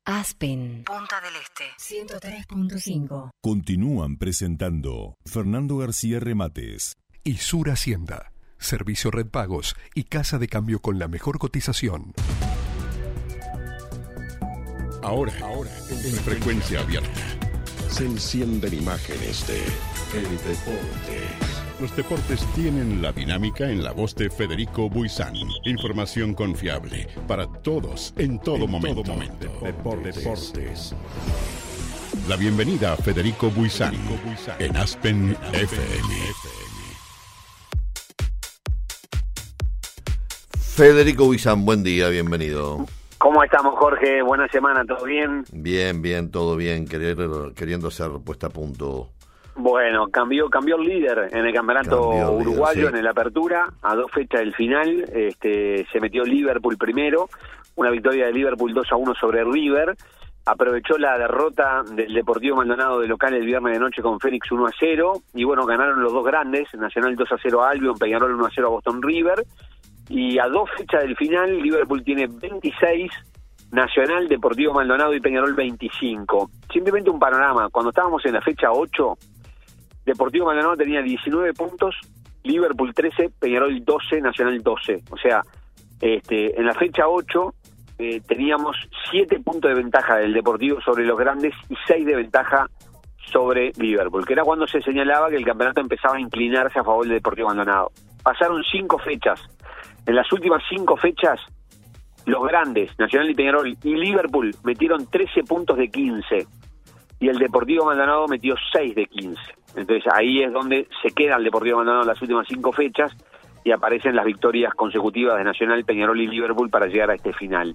Aspen, Punta del Este, 103.5. Continúan presentando Fernando García Remates y Sur Hacienda, Servicio Red Pagos y Casa de Cambio con la mejor cotización. Ahora, en frecuencia abierta, se encienden imágenes de el deporte. Los deportes tienen la dinámica en la voz de Federico Buizán. Información confiable para todos, en todo momento. Deportes. La bienvenida a Federico Buizán en Aspen FM. Federico Buizán, buen día, bienvenido. ¿Cómo estamos, Jorge? Buena semana, ¿todo bien? Bien, todo bien, queriendo ser puesta a punto. Bueno, cambió el líder en el campeonato uruguayo, sí. En el Apertura, a 2 fechas del final, se metió Liverpool primero, una victoria de Liverpool 2-1 sobre River, aprovechó la derrota del Deportivo Maldonado de local el viernes de noche con Fénix 1-0, y bueno, ganaron los dos grandes, Nacional 2-0 a Albion, Peñarol 1-0 a Boston River, y a 2 fechas del final, Liverpool tiene 26, Nacional, Deportivo Maldonado y Peñarol 25. Simplemente un panorama, cuando estábamos en la fecha 8, Deportivo Maldonado tenía 19 puntos, Liverpool 13, Peñarol 12, Nacional 12. O sea, en la fecha 8 teníamos 7 puntos de ventaja del Deportivo sobre los grandes y 6 de ventaja sobre Liverpool, que era cuando se señalaba que el campeonato empezaba a inclinarse a favor del Deportivo Maldonado. Pasaron 5 fechas. En las últimas 5 fechas, los grandes, Nacional y Peñarol y Liverpool metieron 13 puntos de 15. Y el Deportivo Maldonado metió 6 de 15. Entonces ahí es donde se queda el Deportivo Maldonado en las últimas 5 fechas y aparecen las victorias consecutivas de Nacional, Peñarol y Liverpool para llegar a este final.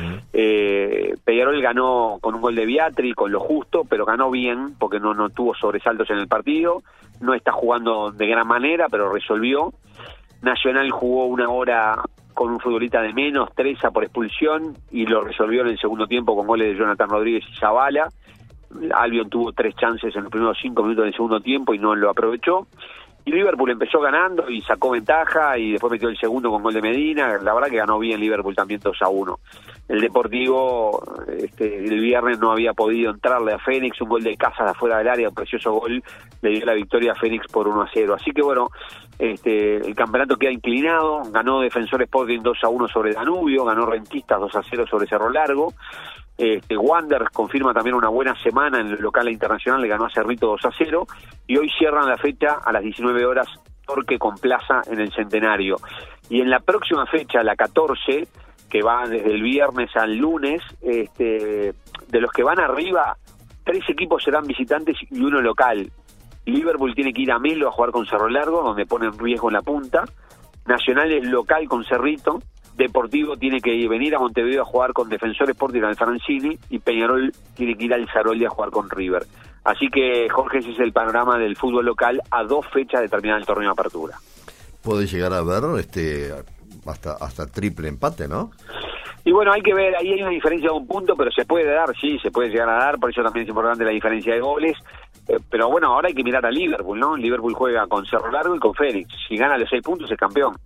Peñarol ganó con un gol de Biatri, con lo justo, pero ganó bien porque no tuvo sobresaltos en el partido. No está jugando de gran manera, pero resolvió. Nacional jugó una hora con un futbolista de menos, Treza por expulsión, y lo resolvió en el segundo tiempo con goles de Jonathan Rodríguez y Zavala. Albion tuvo 3 chances en los primeros 5 minutos del segundo tiempo y no lo aprovechó. Y Liverpool empezó ganando y sacó ventaja y después metió el segundo con gol de Medina. La verdad que ganó bien Liverpool también 2-1. El Deportivo el viernes no había podido entrarle a Fénix, un gol de Casas de afuera del área, un precioso gol, le dio la victoria a Fénix por 1-0. Así que bueno, el campeonato queda inclinado, ganó Defensor Sporting 2-1 sobre Danubio, ganó Rentistas 2-0 sobre Cerro Largo. Wander confirma también una buena semana en el local e internacional, le ganó a Cerrito 2-0 y hoy cierran la fecha a las 19 horas Torque con Plaza en el Centenario. Y en la próxima fecha, la 14, que va desde el viernes al lunes, de los que van arriba, 3 equipos serán visitantes y 1 local. Liverpool tiene que ir a Melo a jugar con Cerro Largo, donde pone en riesgo en la punta. Nacional es local con Cerrito. Deportivo tiene que venir a Montevideo a jugar con Defensor Sporting al Francini y Peñarol tiene que ir al Zaroldi a jugar con River. Así que, Jorge, ese es el panorama del fútbol local a 2 fechas de terminar el torneo de apertura. Puede llegar a ver hasta triple empate, ¿no? Y bueno, hay que ver, ahí hay una diferencia de 1 punto, pero se puede dar, sí, se puede llegar a dar, por eso también es importante la diferencia de goles. Pero bueno, ahora hay que mirar a Liverpool, ¿no? Liverpool juega con Cerro Largo y con Fénix. Si gana los 6 puntos es campeón.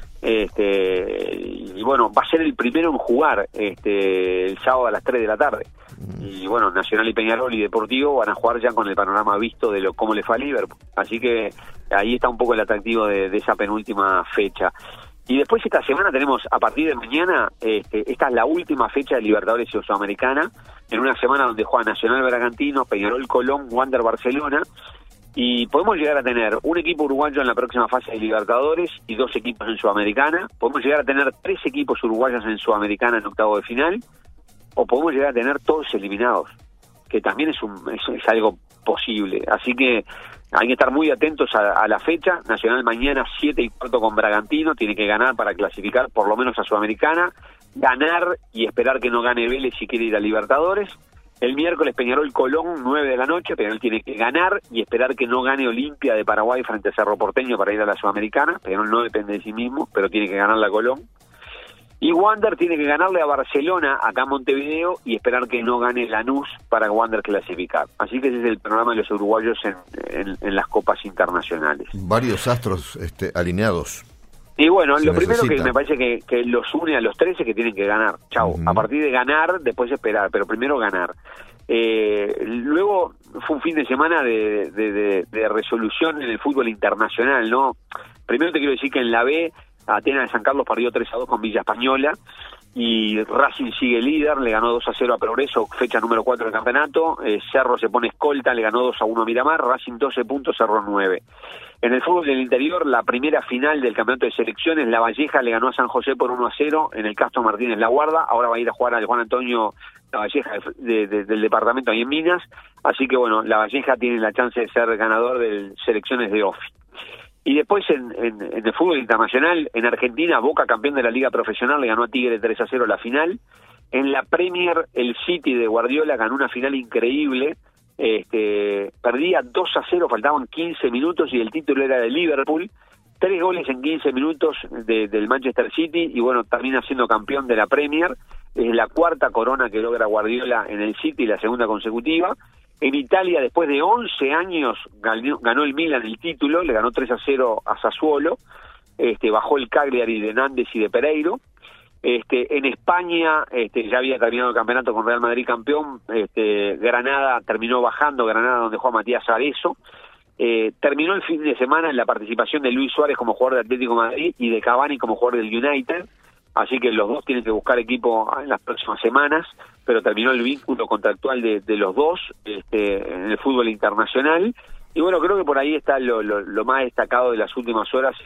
Y bueno, va a ser el primero en jugar el sábado a las 3 de la tarde. Y bueno, Nacional y Peñarol y Deportivo van a jugar ya con el panorama visto de cómo le fue a Liverpool. Así que ahí está un poco el atractivo de esa penúltima fecha. Y después esta semana tenemos, a partir de mañana, esta es la última fecha de Libertadores y Sudamericana, en una semana donde juega Nacional Bragantino, Peñarol Colón, Wander Barcelona. Y podemos llegar a tener un equipo uruguayo en la próxima fase de Libertadores y 2 equipos en Sudamericana. Podemos llegar a tener 3 equipos uruguayos en Sudamericana en octavo de final. O podemos llegar a tener todos eliminados, que también es algo posible. Así que hay que estar muy atentos a la fecha. Nacional mañana 7:15 con Bragantino. Tiene que ganar para clasificar por lo menos a Sudamericana. Ganar y esperar que no gane Vélez si quiere ir a Libertadores. El miércoles Peñarol Colón, 9 de la noche, Peñarol tiene que ganar y esperar que no gane Olimpia de Paraguay frente a Cerro Porteño para ir a la Sudamericana. Peñarol no depende de sí mismo, pero tiene que ganar la Colón. Y Wander tiene que ganarle a Barcelona acá en Montevideo y esperar que no gane Lanús para Wander clasificar. Así que ese es el panorama de los uruguayos en las copas internacionales. Varios astros alineados. Y bueno, lo primero que me parece que los une a los 13 que tienen que ganar. Chau. A partir de ganar, después esperar, pero primero ganar. Luego fue un fin de semana de resolución en el fútbol internacional, ¿no? Primero te quiero decir que en la B, Atenas de San Carlos perdió 3-2 con Villa Española, y Racing sigue líder, le ganó 2-0 a Progreso, fecha número 4 del campeonato. Cerro se pone escolta, le ganó 2-1 a Miramar, Racing 12 puntos, Cerro 9. En el fútbol del interior, la primera final del campeonato de selecciones, La Valleja le ganó a San José por 1-0 en el Castro Martínez La Guarda. Ahora va a ir a jugar al Juan Antonio La Valleja del departamento ahí en Minas. Así que bueno, La Valleja tiene la chance de ser ganador de selecciones de OFI. Y después en el fútbol internacional, en Argentina, Boca, campeón de la Liga Profesional, le ganó a Tigre 3-0 la final. En la Premier, el City de Guardiola ganó una final increíble. Perdía 2-0, faltaban 15 minutos y el título era de Liverpool. 3 goles en 15 minutos del Manchester City y bueno, termina siendo campeón de la Premier. Es la 4ª corona que logra Guardiola en el City, la 2ª consecutiva. En Italia, después de 11 años, ganó el Milan el título, le ganó 3-0 a Sassuolo, bajó el Cagliari de Nández y de Pereiro. En España, ya había terminado el campeonato con Real Madrid campeón, Granada terminó bajando, Granada donde juega Matías Arezo. Terminó el fin de semana en la participación de Luis Suárez como jugador de Atlético de Madrid y de Cavani como jugador del United. Así que los dos tienen que buscar equipo en las próximas semanas, pero terminó el vínculo contractual de los dos en el fútbol internacional. Y bueno, creo que por ahí está lo más destacado de las últimas horas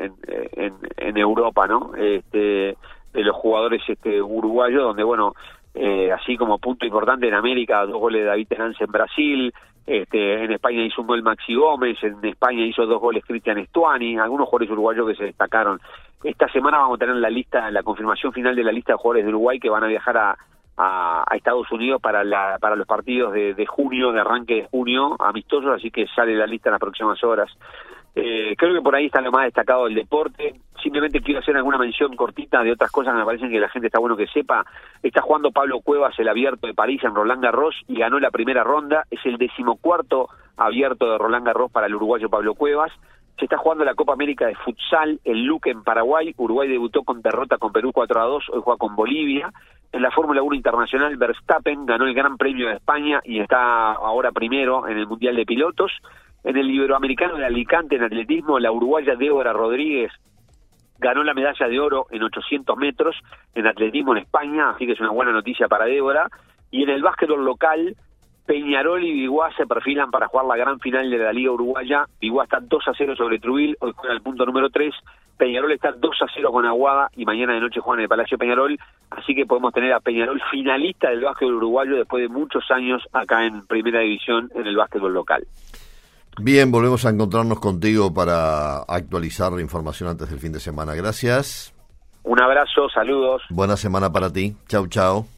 en Europa, ¿no? De los jugadores uruguayos, donde bueno, así como punto importante en América, 2 goles de David Tenance en Brasil. En España hizo un gol Maxi Gómez, en España hizo 2 goles Cristian Estuani, algunos jugadores uruguayos que se destacaron. Esta semana vamos a tener la confirmación final de la lista de jugadores de Uruguay que van a viajar a Estados Unidos para los partidos de junio, de arranque de junio, amistosos, así que sale la lista en las próximas horas. Creo que por ahí está lo más destacado del deporte. Simplemente quiero hacer alguna mención cortita de otras cosas que me parecen que la gente está bueno que sepa. Está jugando Pablo Cuevas el Abierto de París en Roland Garros y ganó la primera ronda. Es el 14º Abierto de Roland Garros para el uruguayo Pablo Cuevas. Se está jugando la Copa América de Futsal en Luque, en Paraguay. Uruguay debutó con derrota con Perú 4-2, hoy juega con Bolivia. En la Fórmula 1 Internacional, Verstappen ganó el Gran Premio de España y está ahora primero en el Mundial de Pilotos. En el Iberoamericano de Alicante, en atletismo, la uruguaya Débora Rodríguez ganó la medalla de oro en 800 metros en atletismo en España, así que es una buena noticia para Débora. Y en el básquetbol local, Peñarol y Biguá se perfilan para jugar la gran final de la Liga Uruguaya. Biguá está 2-0 sobre Trubil, hoy juega el punto número 3. Peñarol está 2-0 con Aguada y mañana de noche juegan en el Palacio Peñarol. Así que podemos tener a Peñarol finalista del básquetbol uruguayo después de muchos años acá en Primera División en el básquetbol local. Bien, volvemos a encontrarnos contigo para actualizar la información antes del fin de semana. Gracias. Un abrazo, saludos. Buena semana para ti. Chau, chau.